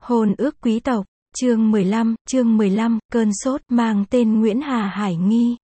Hôn ước quý tộc, chương 15, cơn sốt, mang tên Nguyễn Hà Hải Nghi.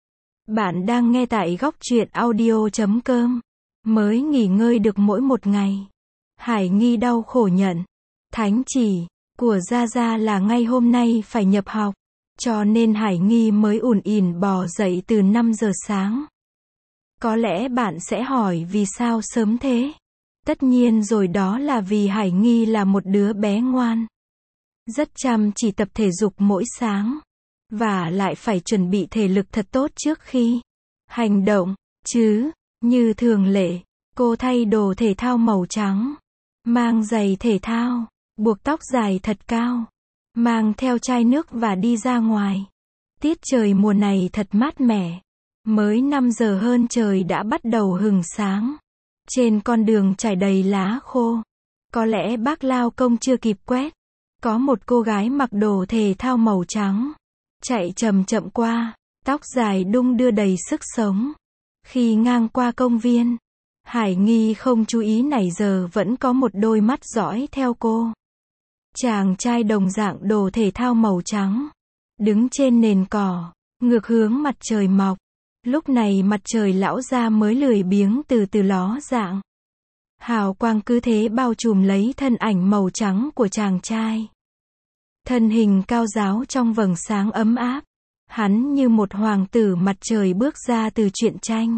Bạn đang nghe tại góc truyện audio.com. Mới nghỉ ngơi được mỗi một ngày. Hải Nghi đau khổ nhận. Thánh chỉ của Gia Gia là ngay hôm nay phải nhập học. Cho nên Hải Nghi mới ùn ỉn bò dậy từ 5 giờ sáng. Có lẽ bạn sẽ hỏi vì sao sớm thế? Tất nhiên rồi, đó là vì Hải Nghi là một đứa bé ngoan. Rất chăm chỉ tập thể dục mỗi sáng. Và lại phải chuẩn bị thể lực thật tốt trước khi hành động, chứ. Như thường lệ, cô thay đồ thể thao màu trắng. Mang giày thể thao, buộc tóc dài thật cao. Mang theo chai nước và đi ra ngoài. Tiết trời mùa này thật mát mẻ. Mới 5 giờ hơn trời đã bắt đầu hừng sáng. Trên con đường trải đầy lá khô. Có lẽ bác lao công chưa kịp quét. Có một cô gái mặc đồ thể thao màu trắng. Chạy chậm chậm qua, tóc dài đung đưa đầy sức sống. Khi ngang qua công viên, Hải Nghi không chú ý nãy giờ vẫn có một đôi mắt dõi theo cô. Chàng trai đồng dạng đồ thể thao màu trắng. Đứng trên nền cỏ, ngược hướng mặt trời mọc. Lúc này mặt trời lão ra mới lười biếng từ từ ló dạng. Hào quang cứ thế bao trùm lấy thân ảnh màu trắng của chàng trai. Thân hình cao ráo trong vầng sáng ấm áp. Hắn như một hoàng tử mặt trời bước ra từ truyện tranh.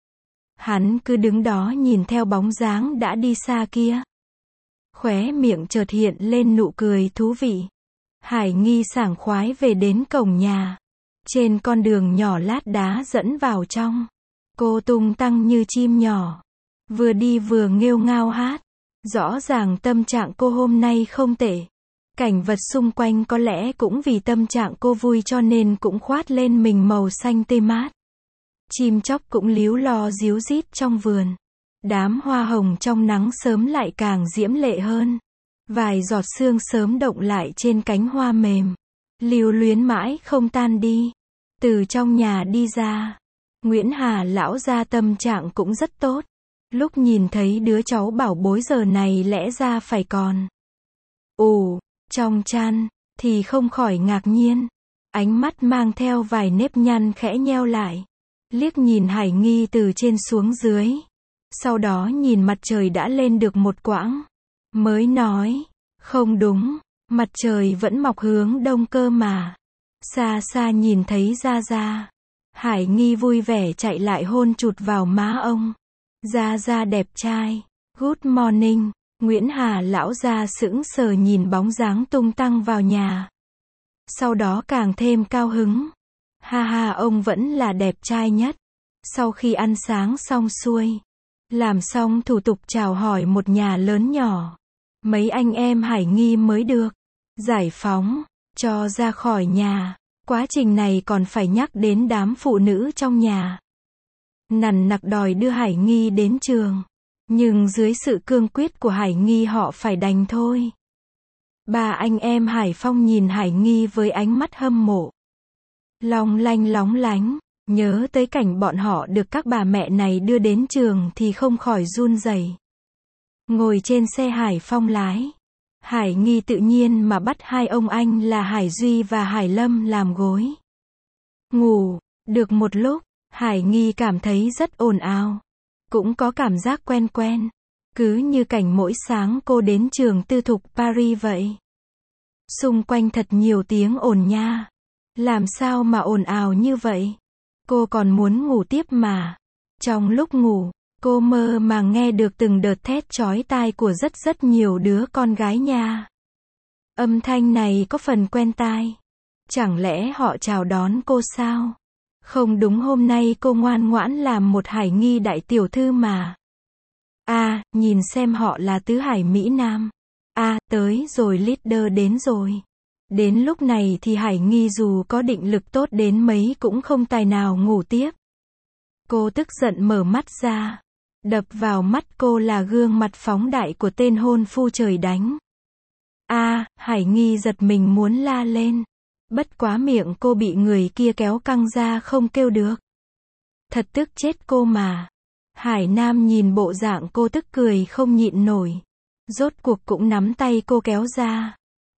Hắn cứ đứng đó nhìn theo bóng dáng đã đi xa kia. Khóe miệng chợt hiện lên nụ cười thú vị. Hải Nghi sảng khoái về đến cổng nhà. Trên con đường nhỏ lát đá dẫn vào trong. Cô tung tăng như chim nhỏ. Vừa đi vừa nghêu ngao hát. Rõ ràng tâm trạng cô hôm nay không tệ. Cảnh vật xung quanh có lẽ cũng vì tâm trạng cô vui cho nên cũng khoát lên mình màu xanh tươi mát. Chim chóc cũng líu lo ríu rít trong vườn. Đám hoa hồng trong nắng sớm lại càng diễm lệ hơn. Vài giọt sương sớm động lại trên cánh hoa mềm. Lưu luyến mãi không tan đi. Từ trong nhà đi ra, Nguyễn Hà lão gia tâm trạng cũng rất tốt. Lúc nhìn thấy đứa cháu bảo bối giờ này lẽ ra phải còn trong chăn, thì không khỏi ngạc nhiên. Ánh mắt mang theo vài nếp nhăn khẽ nheo lại. Liếc nhìn Hải Nghi từ trên xuống dưới. Sau đó nhìn mặt trời đã lên được một quãng. Mới nói, không đúng, mặt trời vẫn mọc hướng đông cơ mà. Xa xa nhìn thấy Gia Gia. Hải Nghi vui vẻ chạy lại hôn chụt vào má ông. Gia Gia đẹp trai. Good morning. Nguyễn Hà lão gia sững sờ nhìn bóng dáng tung tăng vào nhà. Sau đó càng thêm cao hứng. Ha ha, ông vẫn là đẹp trai nhất. Sau khi ăn sáng xong xuôi, làm xong thủ tục chào hỏi một nhà lớn nhỏ, mấy anh em Hải Nghi mới được giải phóng, cho ra khỏi nhà. Quá trình này còn phải nhắc đến đám phụ nữ trong nhà. Nằn nặc đòi đưa Hải Nghi đến trường. Nhưng dưới sự cương quyết của Hải Nghi họ phải đành thôi. Ba anh em Hải Phong nhìn Hải Nghi với ánh mắt hâm mộ. Long lanh lóng lánh, nhớ tới cảnh bọn họ được các bà mẹ này đưa đến trường thì không khỏi run rẩy. Ngồi trên xe Hải Phong lái, Hải Nghi tự nhiên mà bắt hai ông anh là Hải Duy và Hải Lâm làm gối. Ngủ, được một lúc, Hải Nghi cảm thấy rất ồn ào. Cũng có cảm giác quen quen. Cứ như cảnh mỗi sáng cô đến trường tư thục Paris vậy. Xung quanh thật nhiều tiếng ồn nha. Làm sao mà ồn ào như vậy? Cô còn muốn ngủ tiếp mà. Trong lúc ngủ, cô mơ mà nghe được từng đợt thét chói tai của rất nhiều đứa con gái nha. Âm thanh này có phần quen tai. Chẳng lẽ họ chào đón cô sao? Không đúng, hôm nay cô ngoan ngoãn làm một Hải Nghi đại tiểu thư mà. Nhìn xem họ là tứ hải Mỹ Nam. Tới rồi, leader đến rồi. Đến lúc này thì Hải Nghi dù có định lực tốt đến mấy cũng không tài nào ngủ tiếp. Cô tức giận mở mắt ra. Đập vào mắt cô là gương mặt phóng đại của tên hôn phu trời đánh. Hải Nghi giật mình muốn la lên. Bất quá miệng cô bị người kia kéo căng ra không kêu được. Thật tức chết cô mà. Hải Nam nhìn bộ dạng cô tức cười không nhịn nổi. Rốt cuộc cũng nắm tay cô kéo ra.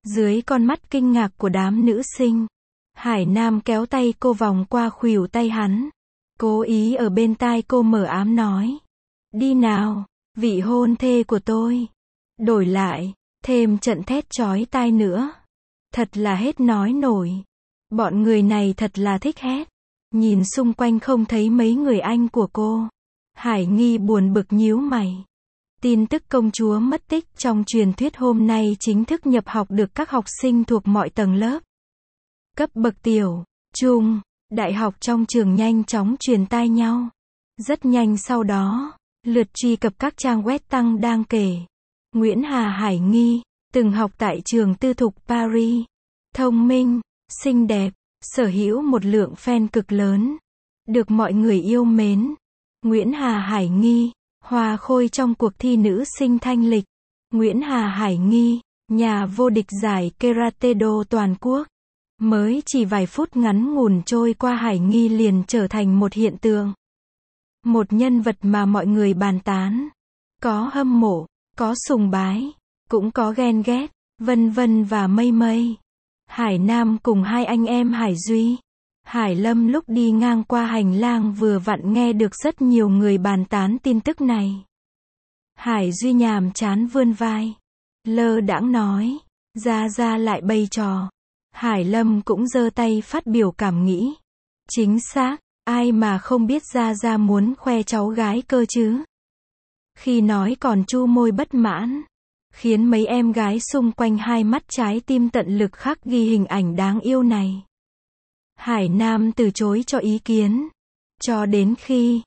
Dưới con mắt kinh ngạc của đám nữ sinh, Hải Nam kéo tay cô vòng qua khuỷu tay hắn. Cố ý ở bên tai cô mờ ám nói. Đi nào, vị hôn thê của tôi. Đổi lại, thêm trận thét chói tai nữa. Thật là hết nói nổi. Bọn người này thật là thích hét. Nhìn xung quanh không thấy mấy người anh của cô. Hải Nghi buồn bực nhíu mày. Tin tức công chúa mất tích trong truyền thuyết hôm nay chính thức nhập học được các học sinh thuộc mọi tầng lớp. Cấp bậc tiểu, trung, đại học trong trường nhanh chóng truyền tai nhau. Rất nhanh sau đó, lượt truy cập các trang web tăng đang kể. Nguyễn Hà Hải Nghi, từng học tại trường tư thục Paris. Thông minh, xinh đẹp, sở hữu một lượng fan cực lớn. Được mọi người yêu mến. Nguyễn Hà Hải Nghi, hoa khôi trong cuộc thi nữ sinh thanh lịch. Nguyễn Hà Hải Nghi, nhà vô địch giải Karate Do toàn quốc. Mới chỉ vài phút ngắn ngủn trôi qua Hải Nghi liền trở thành một hiện tượng. Một nhân vật mà mọi người bàn tán. Có hâm mộ, có sùng bái, cũng có ghen ghét, vân vân và mây mây. Hải Nam cùng hai anh em Hải Duy, Hải Lâm lúc đi ngang qua hành lang vừa vặn nghe được rất nhiều người bàn tán tin tức này. Hải Duy nhàm chán vươn vai, lơ đãng nói, ra lại bày trò. Hải Lâm cũng giơ tay phát biểu cảm nghĩ. Chính xác, ai mà không biết ra muốn khoe cháu gái cơ chứ. Khi nói còn chu môi bất mãn, khiến mấy em gái xung quanh hai mắt trái tim tận lực khắc ghi hình ảnh đáng yêu này. Hải Nam từ chối cho ý kiến. Cho đến khi,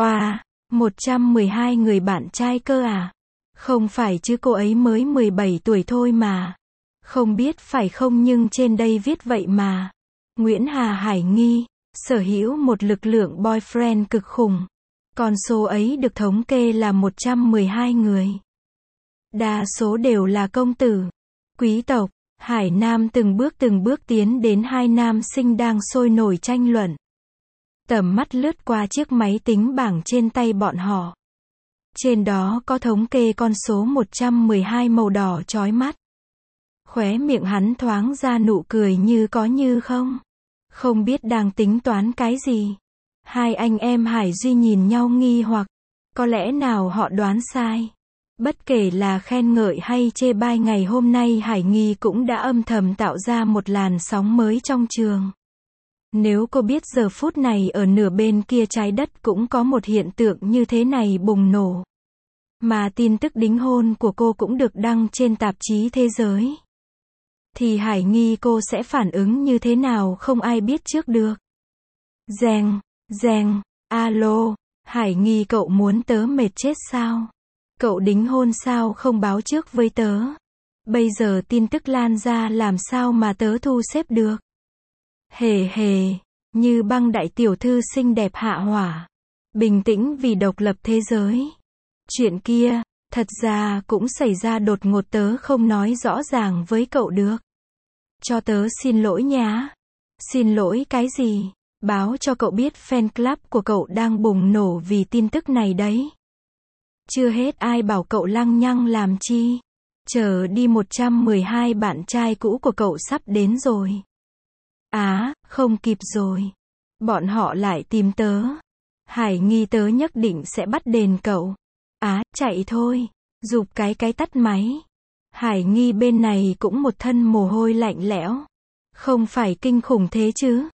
112 người bạn trai cơ à? Không phải chứ cô ấy mới 17 tuổi thôi mà. Không biết phải không nhưng trên đây viết vậy mà. Nguyễn Hà Hải Nghi, sở hữu một lực lượng boyfriend cực khủng. Con số ấy được thống kê là 112 người. Đa số đều là công tử, quý tộc. Hải Nam từng bước tiến đến hai nam sinh đang sôi nổi tranh luận. Tầm mắt lướt qua chiếc máy tính bảng trên tay bọn họ. Trên đó có thống kê con số 112 màu đỏ chói mắt. Khóe miệng hắn thoáng ra nụ cười như có như không. Không biết đang tính toán cái gì. Hai anh em Hải Duy nhìn nhau nghi hoặc. Có lẽ nào họ đoán sai. Bất kể là khen ngợi hay chê bai ngày hôm nay Hải Nghi cũng đã âm thầm tạo ra một làn sóng mới trong trường. Nếu cô biết giờ phút này ở nửa bên kia trái đất cũng có một hiện tượng như thế này bùng nổ. Mà tin tức đính hôn của cô cũng được đăng trên tạp chí thế giới. Thì Hải Nghi cô sẽ phản ứng như thế nào không ai biết trước được. Reng, alo, Hải Nghi cậu muốn tớ mệt chết sao? Cậu đính hôn sao không báo trước với tớ? Bây giờ tin tức lan ra làm sao mà tớ thu xếp được? Hề, như băng đại tiểu thư xinh đẹp hạ hỏa. Bình tĩnh vì độc lập thế giới. Chuyện kia, thật ra cũng xảy ra đột ngột tớ không nói rõ ràng với cậu được. Cho tớ xin lỗi nhá. Xin lỗi cái gì? Báo cho cậu biết fan club của cậu đang bùng nổ vì tin tức này đấy. Chưa hết ai bảo cậu lăng nhăng làm chi. Chờ đi 112 bạn trai cũ của cậu sắp đến rồi. Không kịp rồi. Bọn họ lại tìm tớ. Hải Nghi tớ nhất định sẽ bắt đền cậu. Chạy thôi. Giục cái tắt máy. Hải Nghi bên này cũng một thân mồ hôi lạnh lẽo. Không phải kinh khủng thế chứ.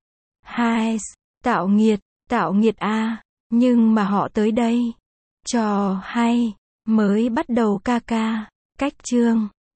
Tạo nghiệt à. Nhưng mà họ tới đây. Trò hay. Mới bắt đầu ca. Cách chương.